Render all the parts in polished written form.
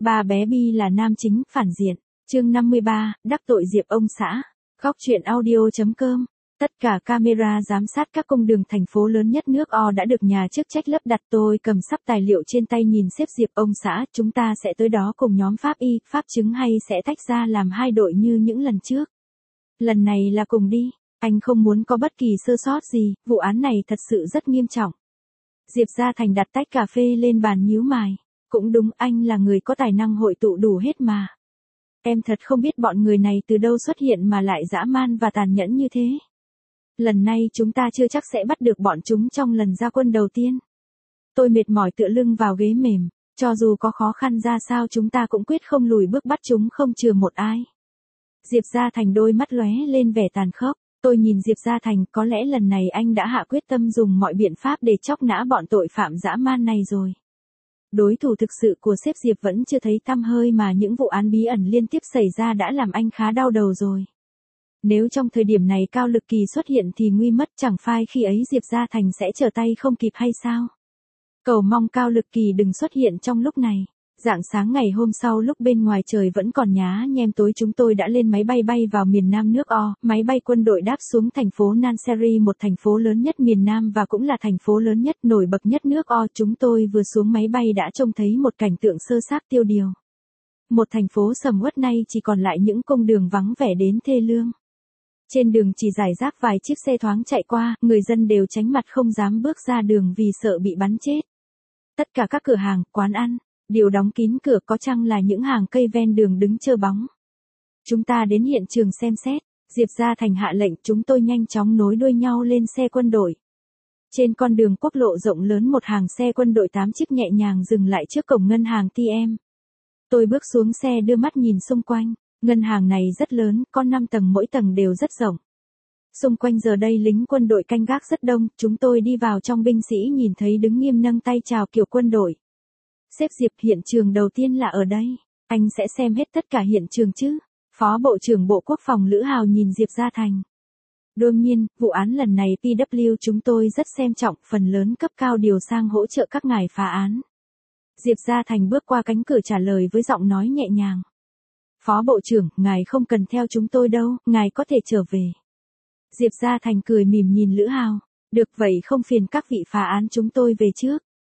Ba bé Bi là nam chính, phản diện. Chương 53, đắc tội Diệp ông xã. Góc truyện audio.com. Tất cả camera giám sát các cung đường thành phố lớn nhất nước O đã được nhà chức trách lắp đặt. Tôi cầm sắp tài liệu trên tay nhìn xếp Diệp ông xã, chúng ta sẽ tới đó cùng nhóm pháp y, pháp chứng hay sẽ tách ra làm hai đội như những lần trước. Lần này là cùng đi, anh không muốn có bất kỳ sơ sót gì, vụ án này thật sự rất nghiêm trọng. Diệp Gia Thành đặt tách cà phê lên bàn nhíu mày. Cũng đúng, anh là người có tài năng hội tụ đủ hết mà. Em thật không biết bọn người này từ đâu xuất hiện mà lại dã man và tàn nhẫn như thế. Lần này chúng ta chưa chắc sẽ bắt được bọn chúng trong lần ra quân đầu tiên. Tôi mệt mỏi tựa lưng vào ghế mềm, cho dù có khó khăn ra sao chúng ta cũng quyết không lùi bước bắt chúng không chừa một ai. Diệp Gia Thành đôi mắt lóe lên vẻ tàn khốc. Tôi nhìn Diệp Gia Thành, có lẽ lần này anh đã hạ quyết tâm dùng mọi biện pháp để chóc nã bọn tội phạm dã man này rồi. Đối thủ thực sự của sếp Diệp vẫn chưa thấy tăm hơi mà những vụ án bí ẩn liên tiếp xảy ra đã làm anh khá đau đầu rồi. Nếu trong thời điểm này Cao Lực Kỳ xuất hiện thì nguy mất, chẳng phải khi ấy Diệp Gia Thành sẽ trở tay không kịp hay sao? Cầu mong Cao Lực Kỳ đừng xuất hiện trong lúc này. Rạng sáng ngày hôm sau lúc bên ngoài trời vẫn còn nhá nhem tối chúng tôi đã lên máy bay bay vào miền Nam nước O, máy bay quân đội đáp xuống thành phố Nanseri, một thành phố lớn nhất miền Nam và cũng là thành phố lớn nhất nổi bật nhất nước O. Chúng tôi vừa xuống máy bay đã trông thấy một cảnh tượng sơ xác tiêu điều. Một thành phố sầm uất nay chỉ còn lại những cung đường vắng vẻ đến thê lương. Trên đường chỉ rải rác vài chiếc xe thoáng chạy qua, người dân đều tránh mặt không dám bước ra đường vì sợ bị bắn chết. Tất cả các cửa hàng, quán ăn đều đóng kín cửa, có chăng là những hàng cây ven đường đứng chờ bóng. Chúng ta đến hiện trường xem xét. Diệp Gia Thành hạ lệnh, chúng tôi nhanh chóng nối đuôi nhau lên xe quân đội. Trên con đường quốc lộ rộng lớn một hàng xe quân đội 8 chiếc nhẹ nhàng dừng lại trước cổng ngân hàng TM. Tôi bước xuống xe đưa mắt nhìn xung quanh. Ngân hàng này rất lớn, có 5 tầng, mỗi tầng đều rất rộng. Xung quanh giờ đây lính quân đội canh gác rất đông, chúng tôi đi vào trong, binh sĩ nhìn thấy đứng nghiêm nâng tay chào kiểu quân đội. Sếp Diệp, hiện trường đầu tiên là ở đây. Anh sẽ xem hết tất cả hiện trường chứ? Phó Bộ trưởng Bộ Quốc phòng Lữ Hào nhìn Diệp Gia Thành. Đương nhiên, vụ án lần này PW chúng tôi rất xem trọng, phần lớn cấp cao điều sang hỗ trợ các ngài phá án. Diệp Gia Thành bước qua cánh cửa trả lời với giọng nói nhẹ nhàng. Phó Bộ trưởng, ngài không cần theo chúng tôi đâu, ngài có thể trở về. Diệp Gia Thành cười mỉm nhìn Lữ Hào. Được vậy, không phiền các vị phá án, chúng tôi về trước.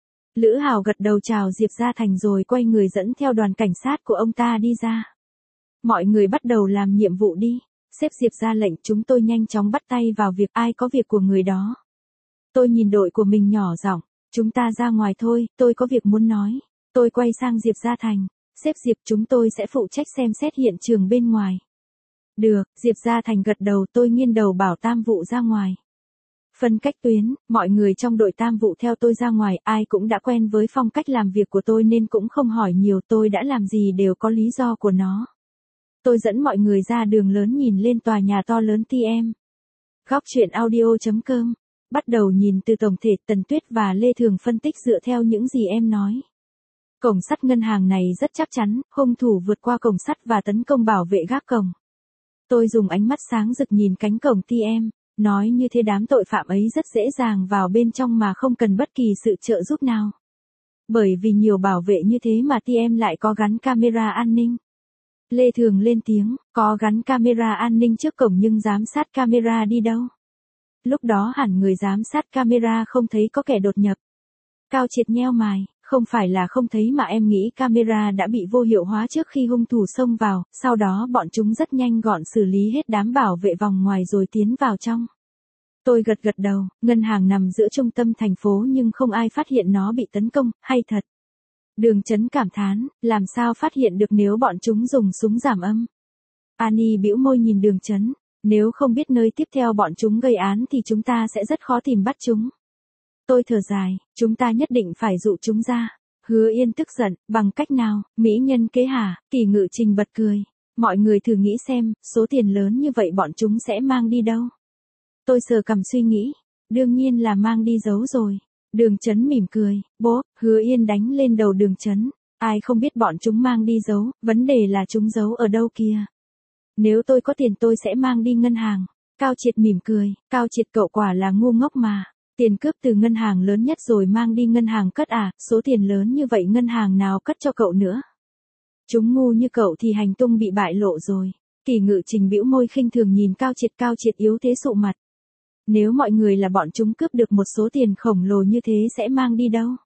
Lữ Hào gật đầu chào Diệp Gia Thành rồi quay người dẫn theo đoàn cảnh sát của ông ta đi ra. Mọi người bắt đầu làm nhiệm vụ đi. Sếp Diệp ra lệnh, chúng tôi nhanh chóng bắt tay vào việc, ai có việc của người đó. Tôi nhìn đội của mình nhỏ giọng, chúng ta ra ngoài thôi, tôi có việc muốn nói. Tôi quay sang Diệp Gia Thành, sếp Diệp, chúng tôi sẽ phụ trách xem xét hiện trường bên ngoài. Được, Diệp Gia Thành gật đầu, tôi nghiêng đầu bảo Tam Vụ ra ngoài. Phân cách tuyến, mọi người trong đội Tam Vụ theo tôi ra ngoài, ai cũng đã quen với phong cách làm việc của tôi nên cũng không hỏi nhiều, tôi đã làm gì đều có lý do của nó. Tôi dẫn mọi người ra đường lớn nhìn lên tòa nhà to lớn TM. Góc truyện audio.com. Bắt đầu nhìn từ tổng thể, Tần Tuyết và Lê Thường phân tích dựa theo những gì em nói. Cổng sắt ngân hàng này rất chắc chắn, hung thủ vượt qua cổng sắt và tấn công bảo vệ gác cổng. Tôi dùng ánh mắt sáng rực nhìn cánh cổng TM. Nói như thế đám tội phạm ấy rất dễ dàng vào bên trong mà không cần bất kỳ sự trợ giúp nào. Bởi vì nhiều bảo vệ như thế mà TM lại có gắn camera an ninh. Lê Thường lên tiếng, có gắn camera an ninh trước cổng nhưng giám sát camera đi đâu? Lúc đó hẳn người giám sát camera không thấy có kẻ đột nhập. Cao Triệt nheo mày, không phải là không thấy mà em nghĩ camera đã bị vô hiệu hóa trước khi hung thủ xông vào, sau đó bọn chúng rất nhanh gọn xử lý hết đám bảo vệ vòng ngoài rồi tiến vào trong. Tôi gật gật đầu, ngân hàng nằm giữa trung tâm thành phố nhưng không ai phát hiện nó bị tấn công, hay thật. Đường Chấn cảm thán, làm sao phát hiện được nếu bọn chúng dùng súng giảm âm. Annie bĩu môi nhìn Đường Chấn, nếu không biết nơi tiếp theo bọn chúng gây án thì chúng ta sẽ rất khó tìm bắt chúng. Tôi thở dài, chúng ta nhất định phải dụ chúng ra. Hứa Yên tức giận, bằng cách nào, mỹ nhân kế hả? Kỳ Ngự Trình bật cười. Mọi người thử nghĩ xem, số tiền lớn như vậy bọn chúng sẽ mang đi đâu? Tôi sờ cằm suy nghĩ, đương nhiên là mang đi giấu rồi. Đường Chấn mỉm cười, bố, Hứa Yên đánh lên đầu Đường Chấn. Ai không biết bọn chúng mang đi giấu, vấn đề là chúng giấu ở đâu kìa. Nếu tôi có tiền tôi sẽ mang đi ngân hàng. Cao Triệt mỉm cười, Cao Triệt cậu quả là ngu ngốc mà. Tiền cướp từ ngân hàng lớn nhất rồi mang đi ngân hàng cất à, số tiền lớn như vậy ngân hàng nào cất cho cậu nữa. Chúng ngu như cậu thì hành tung bị bại lộ rồi. Kỳ Ngự Trình bĩu môi khinh thường nhìn Cao Triệt yếu thế sụ mặt. Nếu mọi người là bọn chúng cướp được một số tiền khổng lồ như thế sẽ mang đi đâu?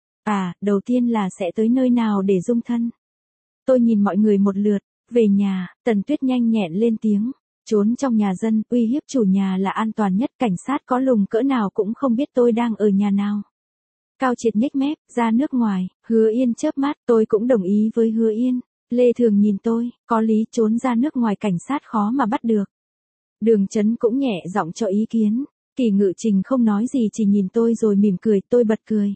À, đầu tiên là sẽ tới nơi nào để dung thân? Tôi nhìn mọi người một lượt, về nhà, Tần Tuyết nhanh nhẹn lên tiếng. Trốn trong nhà dân, uy hiếp chủ nhà là an toàn nhất, cảnh sát có lùng cỡ nào cũng không biết tôi đang ở nhà nào. Cao Triệt nhếch mép, ra nước ngoài, Hứa Yên chớp mắt, tôi cũng đồng ý với Hứa Yên. Lê Thường nhìn tôi, có lý, trốn ra nước ngoài cảnh sát khó mà bắt được. Đường Chấn cũng nhẹ giọng cho ý kiến. Kỳ Ngự Trình không nói gì chỉ nhìn tôi rồi mỉm cười, tôi bật cười.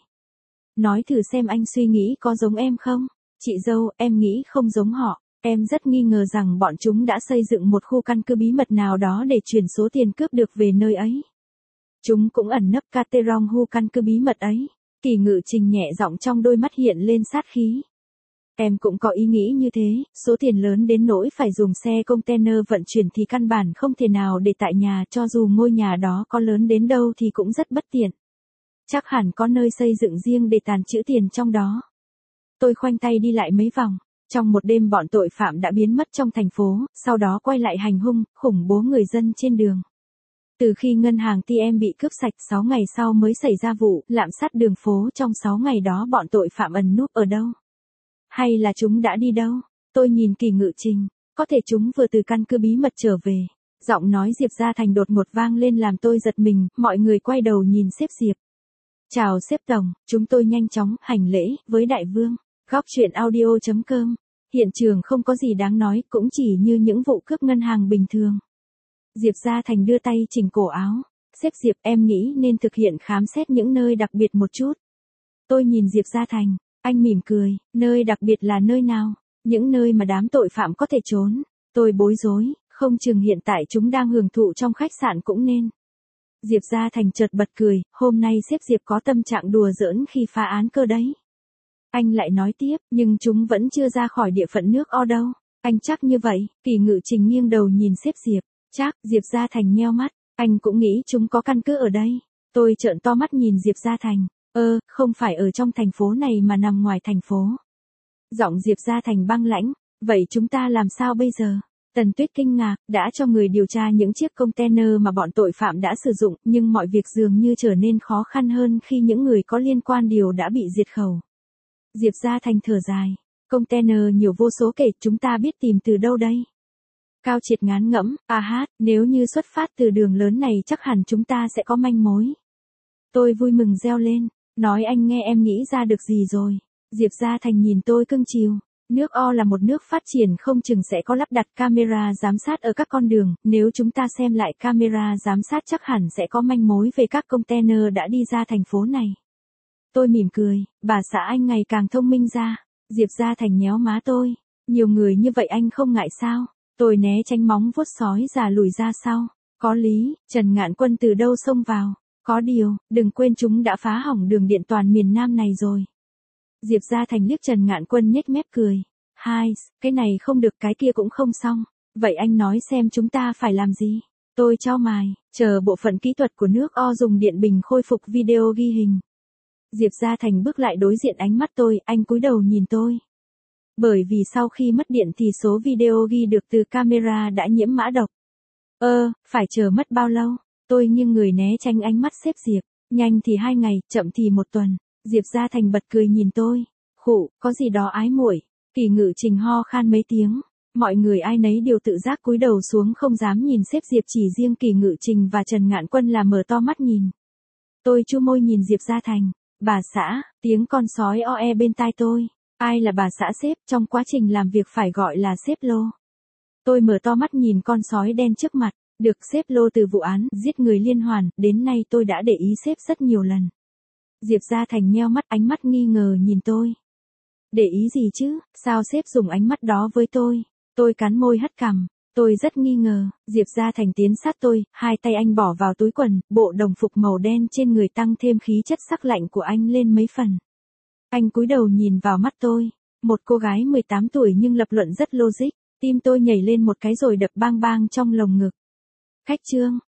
Nói thử xem anh suy nghĩ có giống em không? Chị dâu, em nghĩ không giống họ. Em rất nghi ngờ rằng bọn chúng đã xây dựng một khu căn cứ bí mật nào đó để chuyển số tiền cướp được về nơi ấy. Chúng cũng ẩn nấp Caterong khu căn cứ bí mật ấy. Kỳ Ngự Trình nhẹ giọng, trong đôi mắt hiện lên sát khí. Em cũng có ý nghĩ như thế, số tiền lớn đến nỗi phải dùng xe container vận chuyển thì căn bản không thể nào để tại nhà, cho dù ngôi nhà đó có lớn đến đâu thì cũng rất bất tiện. Chắc hẳn có nơi xây dựng riêng để tàng trữ tiền trong đó. Tôi khoanh tay đi lại mấy vòng. Trong một đêm bọn tội phạm đã biến mất trong thành phố, sau đó quay lại hành hung, khủng bố người dân trên đường. Từ khi ngân hàng TM bị cướp sạch 6 ngày sau mới xảy ra vụ lạm sát đường phố, trong 6 ngày đó bọn tội phạm ẩn núp ở đâu? Hay là chúng đã đi đâu? Tôi nhìn Kỳ Ngự Trình, có thể chúng vừa từ căn cứ bí mật trở về. Giọng nói Diệp Gia Thành đột ngột vang lên làm tôi giật mình, mọi người quay đầu nhìn sếp Diệp. Chào sếp tổng, chúng tôi nhanh chóng hành lễ với đại vương. Góc truyện audio.com. Hiện trường không có gì đáng nói, cũng chỉ như những vụ cướp ngân hàng bình thường. Diệp Gia Thành đưa tay chỉnh cổ áo. Sếp Diệp, em nghĩ nên thực hiện khám xét những nơi đặc biệt một chút. Tôi nhìn Diệp Gia Thành, anh mỉm cười, nơi đặc biệt là nơi nào? Những nơi mà đám tội phạm có thể trốn. Tôi bối rối, không chừng hiện tại chúng đang hưởng thụ trong khách sạn cũng nên. Diệp Gia Thành chợt bật cười, hôm nay sếp Diệp có tâm trạng đùa giỡn khi phá án cơ đấy. Anh lại nói tiếp, nhưng chúng vẫn chưa ra khỏi địa phận nước O đâu. Anh chắc như vậy? Kỳ Ngự Trình nghiêng đầu nhìn sếp Diệp. Chắc, Diệp Gia Thành nheo mắt, anh cũng nghĩ chúng có căn cứ ở đây. Tôi trợn to mắt nhìn Diệp Gia Thành, không phải ở trong thành phố này mà nằm ngoài thành phố. Giọng Diệp Gia Thành băng lãnh, vậy chúng ta làm sao bây giờ? Tần Tuyết kinh ngạc, đã cho người điều tra những chiếc container mà bọn tội phạm đã sử dụng, nhưng mọi việc dường như trở nên khó khăn hơn khi những người có liên quan đều đã bị diệt khẩu. Diệp Gia Thành thở dài, container nhiều vô số kể, chúng ta biết tìm từ đâu đây? Cao Triệt ngán ngẫm, nếu như xuất phát từ đường lớn này chắc hẳn chúng ta sẽ có manh mối. Tôi vui mừng reo lên, nói anh nghe em nghĩ ra được gì rồi. Diệp Gia Thành nhìn tôi cưng chiều, nước O là một nước phát triển, không chừng sẽ có lắp đặt camera giám sát ở các con đường, nếu chúng ta xem lại camera giám sát chắc hẳn sẽ có manh mối về các container đã đi ra thành phố này. Tôi mỉm cười, bà xã anh ngày càng thông minh ra. Diệp Gia Thành nhéo má tôi, nhiều người như vậy anh không ngại sao? Tôi né tránh móng vuốt sói già lùi ra sau. Có lý, Trần Ngạn Quân từ đâu xông vào? Có điều, đừng quên chúng đã phá hỏng đường điện toàn miền Nam này rồi. Diệp Gia Thành liếc Trần Ngạn Quân nhếch mép cười. Cái này không được cái kia cũng không xong. Vậy anh nói xem chúng ta phải làm gì? Tôi chau mày, chờ bộ phận kỹ thuật của nước O dùng điện bình khôi phục video ghi hình. Diệp Gia Thành bước lại đối diện ánh mắt tôi, anh cúi đầu nhìn tôi. Bởi vì sau khi mất điện thì số video ghi được từ camera đã nhiễm mã độc. Phải chờ mất bao lâu? Tôi nghiêng người né tránh ánh mắt sếp Diệp. Nhanh thì 2 ngày, chậm thì 1 tuần. Diệp Gia Thành bật cười nhìn tôi. Khụ, có gì đó ái muội. Kỳ Ngự Trình ho khan mấy tiếng. Mọi người ai nấy đều tự giác cúi đầu xuống không dám nhìn sếp Diệp, chỉ riêng Kỳ Ngự Trình và Trần Ngạn Quân là mở to mắt nhìn. Tôi chu môi nhìn Diệp Gia Thành. Bà xã, tiếng con sói oe bên tai tôi. Ai là bà xã sếp, trong quá trình làm việc phải gọi là sếp Lô. Tôi mở to mắt nhìn con sói đen trước mặt. Được sếp Lô từ vụ án giết người liên hoàn, đến nay tôi đã để ý sếp rất nhiều lần. Diệp Gia Thành nheo mắt, ánh mắt nghi ngờ nhìn tôi. Để ý gì chứ, sao sếp dùng ánh mắt đó với tôi? Tôi cắn môi hất cằm. Tôi rất nghi ngờ. Diệp Gia Thành tiến sát tôi, hai tay anh bỏ vào túi quần, bộ đồng phục màu đen trên người tăng thêm khí chất sắc lạnh của anh lên mấy phần. Anh cúi đầu nhìn vào mắt tôi. Một cô gái 18 tuổi nhưng lập luận rất logic. Tim tôi nhảy lên một cái rồi đập bang bang trong lồng ngực. Khách trương,